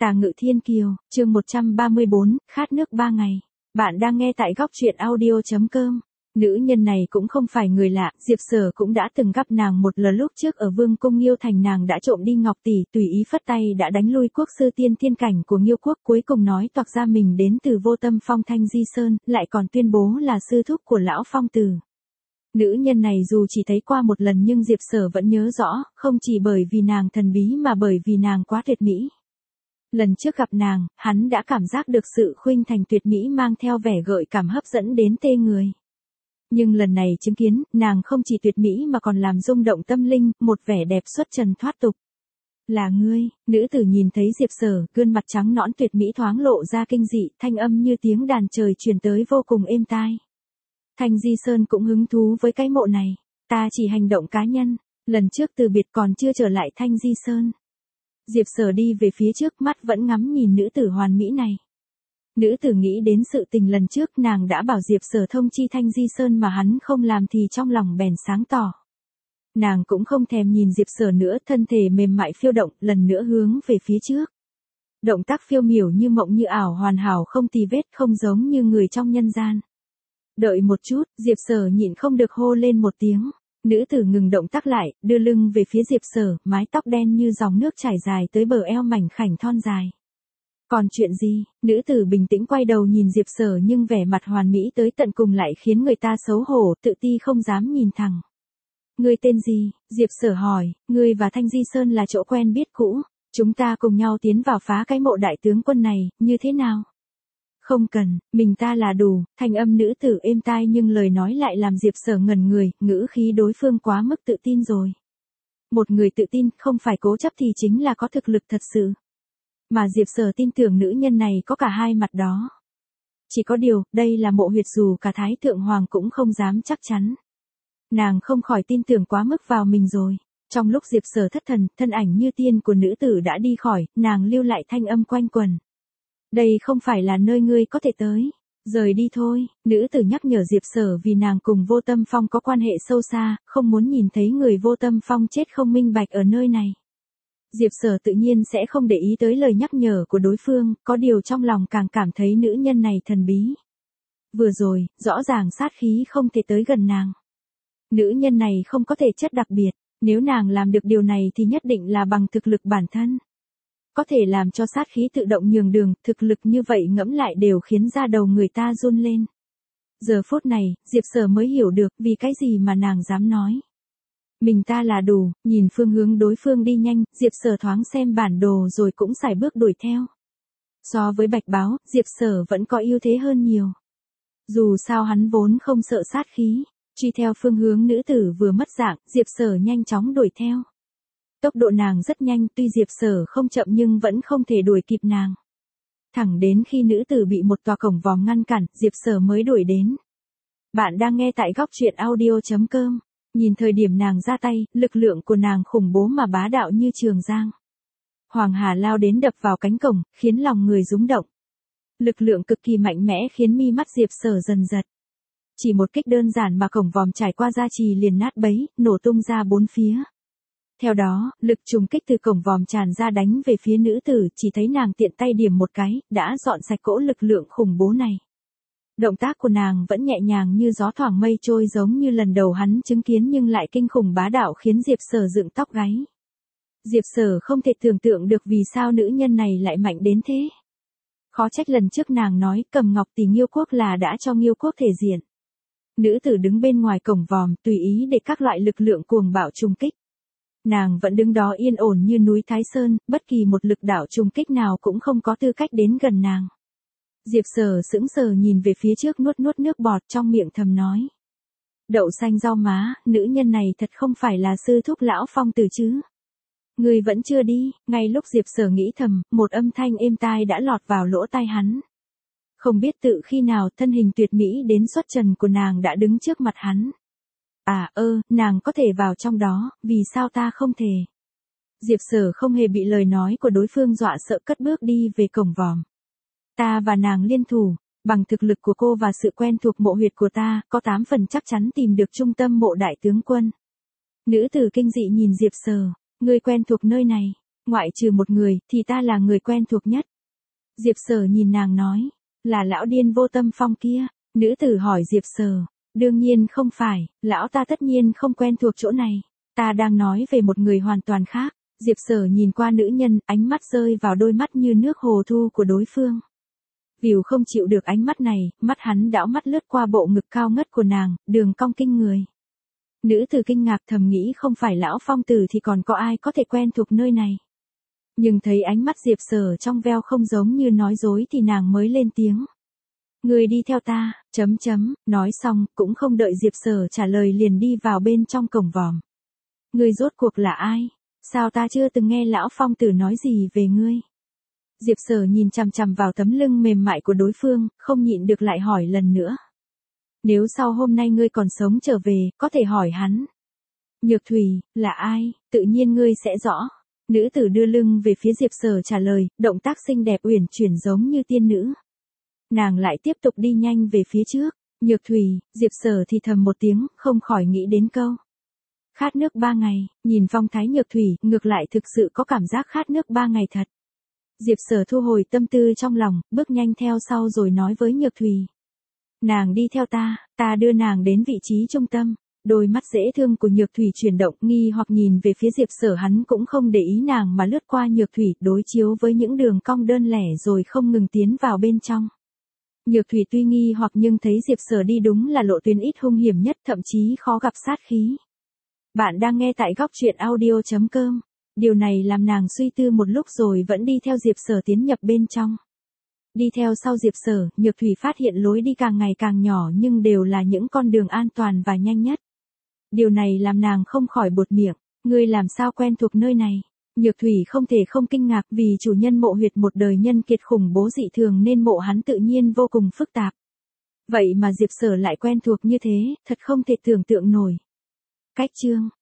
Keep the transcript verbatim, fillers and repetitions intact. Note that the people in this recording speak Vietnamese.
Tà Ngự Thiên Kiều, chương một trăm ba mươi bốn, khát nước ba ngày. Bạn đang nghe tại góc truyện audio chấm com. Nữ nhân này cũng không phải người lạ, Diệp Sở cũng đã từng gặp nàng một lần lúc trước ở Vương cung Nghiêu Thành, nàng đã trộm đi ngọc tỷ, tùy ý phất tay đã đánh lui quốc sư tiên thiên cảnh của Nghiêu quốc, cuối cùng nói toạc ra mình đến từ Vô Tâm Phong Thanh Di Sơn, lại còn tuyên bố là sư thúc của lão phong tử. Nữ nhân này dù chỉ thấy qua một lần nhưng Diệp Sở vẫn nhớ rõ, không chỉ bởi vì nàng thần bí mà bởi vì nàng quá tuyệt mỹ. Lần trước gặp nàng, hắn đã cảm giác được sự khuynh thành tuyệt mỹ mang theo vẻ gợi cảm hấp dẫn đến tê người. Nhưng lần này chứng kiến, nàng không chỉ tuyệt mỹ mà còn làm rung động tâm linh, một vẻ đẹp xuất trần thoát tục. Là ngươi, nữ tử nhìn thấy Diệp Sở, gương mặt trắng nõn tuyệt mỹ thoáng lộ ra kinh dị, thanh âm như tiếng đàn trời truyền tới vô cùng êm tai. Thanh Di Sơn cũng hứng thú với cái mộ này, ta chỉ hành động cá nhân, lần trước từ biệt còn chưa trở lại Thanh Di Sơn. Diệp Sở đi về phía trước, mắt vẫn ngắm nhìn nữ tử hoàn mỹ này. Nữ tử nghĩ đến sự tình lần trước nàng đã bảo Diệp Sở thông chi Thanh Di Sơn mà hắn không làm thì trong lòng bèn sáng tỏ. Nàng cũng không thèm nhìn Diệp Sở nữa, thân thể mềm mại phiêu động, lần nữa hướng về phía trước. Động tác phiêu miểu như mộng như ảo, hoàn hảo không tì vết, không giống như người trong nhân gian. Đợi một chút, Diệp Sở nhịn không được hô lên một tiếng. Nữ tử ngừng động tác lại, đưa lưng về phía Diệp Sở, mái tóc đen như dòng nước chảy dài tới bờ eo mảnh khảnh thon dài. Còn chuyện gì? Nữ tử bình tĩnh quay đầu nhìn Diệp Sở nhưng vẻ mặt hoàn mỹ tới tận cùng lại khiến người ta xấu hổ, tự ti không dám nhìn thẳng. Ngươi tên gì? Diệp Sở hỏi. Ngươi và Thanh Di Sơn là chỗ quen biết cũ, chúng ta cùng nhau tiến vào phá cái mộ đại tướng quân này, như thế nào? Không cần, mình ta là đủ. Thanh âm nữ tử êm tai nhưng lời nói lại làm Diệp Sở ngẩn người, ngữ khí đối phương quá mức tự tin rồi. Một người tự tin, không phải cố chấp thì chính là có thực lực thật sự. Mà Diệp Sở tin tưởng nữ nhân này có cả hai mặt đó. Chỉ có điều, đây là mộ huyệt dù cả Thái Thượng Hoàng cũng không dám chắc chắn. Nàng không khỏi tin tưởng quá mức vào mình rồi. Trong lúc Diệp Sở thất thần, thân ảnh như tiên của nữ tử đã đi khỏi, nàng lưu lại thanh âm quanh quẩn. Đây không phải là nơi ngươi có thể tới. Rời đi thôi, nữ tử nhắc nhở Diệp Sở vì nàng cùng Vô Tâm Phong có quan hệ sâu xa, không muốn nhìn thấy người Vô Tâm Phong chết không minh bạch ở nơi này. Diệp Sở tự nhiên sẽ không để ý tới lời nhắc nhở của đối phương, có điều trong lòng càng cảm thấy nữ nhân này thần bí. Vừa rồi, rõ ràng sát khí không thể tới gần nàng. Nữ nhân này không có thể chất đặc biệt, nếu nàng làm được điều này thì nhất định là bằng thực lực bản thân. Có thể làm cho sát khí tự động nhường đường, thực lực như vậy ngẫm lại đều khiến da đầu người ta run lên. Giờ phút này, Diệp Sở mới hiểu được vì cái gì mà nàng dám nói. Mình ta là đủ, nhìn phương hướng đối phương đi nhanh, Diệp Sở thoáng xem bản đồ rồi cũng sải bước đuổi theo. So với Bạch Báo, Diệp Sở vẫn có ưu thế hơn nhiều. Dù sao hắn vốn không sợ sát khí, truy theo phương hướng nữ tử vừa mất dạng, Diệp Sở nhanh chóng đuổi theo. Tốc độ nàng rất nhanh, tuy Diệp Sở không chậm nhưng vẫn không thể đuổi kịp nàng. Thẳng đến khi nữ tử bị một tòa cổng vòm ngăn cản, Diệp Sở mới đuổi đến. Bạn đang nghe tại góc truyện audio chấm com. Nhìn thời điểm nàng ra tay, lực lượng của nàng khủng bố mà bá đạo như Trường Giang. Hoàng hà lao đến đập vào cánh cổng, khiến lòng người rúng động. Lực lượng cực kỳ mạnh mẽ khiến mi mắt Diệp Sở dần giật. Chỉ một kích đơn giản mà cổng vòm trải qua gia trì liền nát bấy, nổ tung ra bốn phía. Theo đó, lực trùng kích từ cổng vòm tràn ra đánh về phía nữ tử, chỉ thấy nàng tiện tay điểm một cái, đã dọn sạch cỗ lực lượng khủng bố này. Động tác của nàng vẫn nhẹ nhàng như gió thoảng mây trôi, giống như lần đầu hắn chứng kiến nhưng lại kinh khủng bá đạo khiến Diệp Sở dựng tóc gáy. Diệp Sở không thể tưởng tượng được vì sao nữ nhân này lại mạnh đến thế. Khó trách lần trước nàng nói cầm ngọc tỷ Nghiêu quốc là đã cho Nghiêu quốc thể diện. Nữ tử đứng bên ngoài cổng vòm tùy ý để các loại lực lượng cuồng bạo trùng kích. Nàng vẫn đứng đó yên ổn như núi Thái Sơn, bất kỳ một lực đạo trùng kích nào cũng không có tư cách đến gần nàng. Diệp Sở sững sờ nhìn về phía trước, nuốt nuốt nước bọt trong miệng thầm nói. Đậu xanh rau má, nữ nhân này thật không phải là sư thúc lão phong tử chứ. Người vẫn chưa đi, ngay lúc Diệp Sở nghĩ thầm, một âm thanh êm tai đã lọt vào lỗ tai hắn. Không biết tự khi nào thân hình tuyệt mỹ đến xuất trần của nàng đã đứng trước mặt hắn. À ơ, nàng có thể vào trong đó, vì sao ta không thể? Diệp Sở không hề bị lời nói của đối phương dọa sợ, cất bước đi về cổng vòm. Ta và nàng liên thủ, bằng thực lực của cô và sự quen thuộc mộ huyệt của ta, có tám phần chắc chắn tìm được trung tâm mộ đại tướng quân. Nữ tử kinh dị nhìn Diệp Sở, ngươi quen thuộc nơi này. Ngoại trừ một người, thì ta là người quen thuộc nhất. Diệp Sở nhìn nàng nói, là lão điên vô tâm phong kia. Nữ tử hỏi Diệp Sở, đương nhiên không phải, lão ta tất nhiên không quen thuộc chỗ này. Ta đang nói về một người hoàn toàn khác. Diệp Sở nhìn qua nữ nhân, ánh mắt rơi vào đôi mắt như nước hồ thu của đối phương. Viu không chịu được ánh mắt này, mắt hắn đảo mắt lướt qua bộ ngực cao ngất của nàng, đường cong kinh người. Nữ tử kinh ngạc thầm nghĩ không phải lão phong tử thì còn có ai có thể quen thuộc nơi này. Nhưng thấy ánh mắt Diệp Sở trong veo không giống như nói dối thì nàng mới lên tiếng. Người đi theo ta, chấm chấm, nói xong, cũng không đợi Diệp Sở trả lời liền đi vào bên trong cổng vòm. Người rốt cuộc là ai? Sao ta chưa từng nghe lão phong tử nói gì về ngươi? Diệp Sở nhìn chằm chằm vào tấm lưng mềm mại của đối phương, không nhịn được lại hỏi lần nữa. Nếu sau hôm nay ngươi còn sống trở về, có thể hỏi hắn. Nhược Thủy, là ai? Tự nhiên ngươi sẽ rõ. Nữ tử đưa lưng về phía Diệp Sở trả lời, động tác xinh đẹp uyển chuyển giống như tiên nữ. Nàng lại tiếp tục đi nhanh về phía trước. Nhược Thủy, Diệp Sở thì thầm một tiếng, không khỏi nghĩ đến câu. Khát nước ba ngày, nhìn phong thái Nhược Thủy, ngược lại thực sự có cảm giác khát nước ba ngày thật. Diệp Sở thu hồi tâm tư trong lòng, bước nhanh theo sau rồi nói với Nhược Thủy. Nàng đi theo ta, ta đưa nàng đến vị trí trung tâm. Đôi mắt dễ thương của Nhược Thủy chuyển động nghi hoặc nhìn về phía Diệp Sở, hắn cũng không để ý nàng mà lướt qua Nhược Thủy đối chiếu với những đường cong đơn lẻ rồi không ngừng tiến vào bên trong. Nhược Thủy tuy nghi hoặc nhưng thấy Diệp Sở đi đúng là lộ tuyến ít hung hiểm nhất, thậm chí khó gặp sát khí. Bạn đang nghe tại góc truyện audio chấm com. Điều này làm nàng suy tư một lúc rồi vẫn đi theo Diệp Sở tiến nhập bên trong. Đi theo sau Diệp Sở, Nhược Thủy phát hiện lối đi càng ngày càng nhỏ nhưng đều là những con đường an toàn và nhanh nhất. Điều này làm nàng không khỏi buột miệng, ngươi làm sao quen thuộc nơi này? Nhược Thủy không thể không kinh ngạc vì chủ nhân mộ huyệt một đời nhân kiệt khủng bố dị thường nên mộ hắn tự nhiên vô cùng phức tạp. Vậy mà Diệp Sở lại quen thuộc như thế, thật không thể tưởng tượng nổi. Cách chương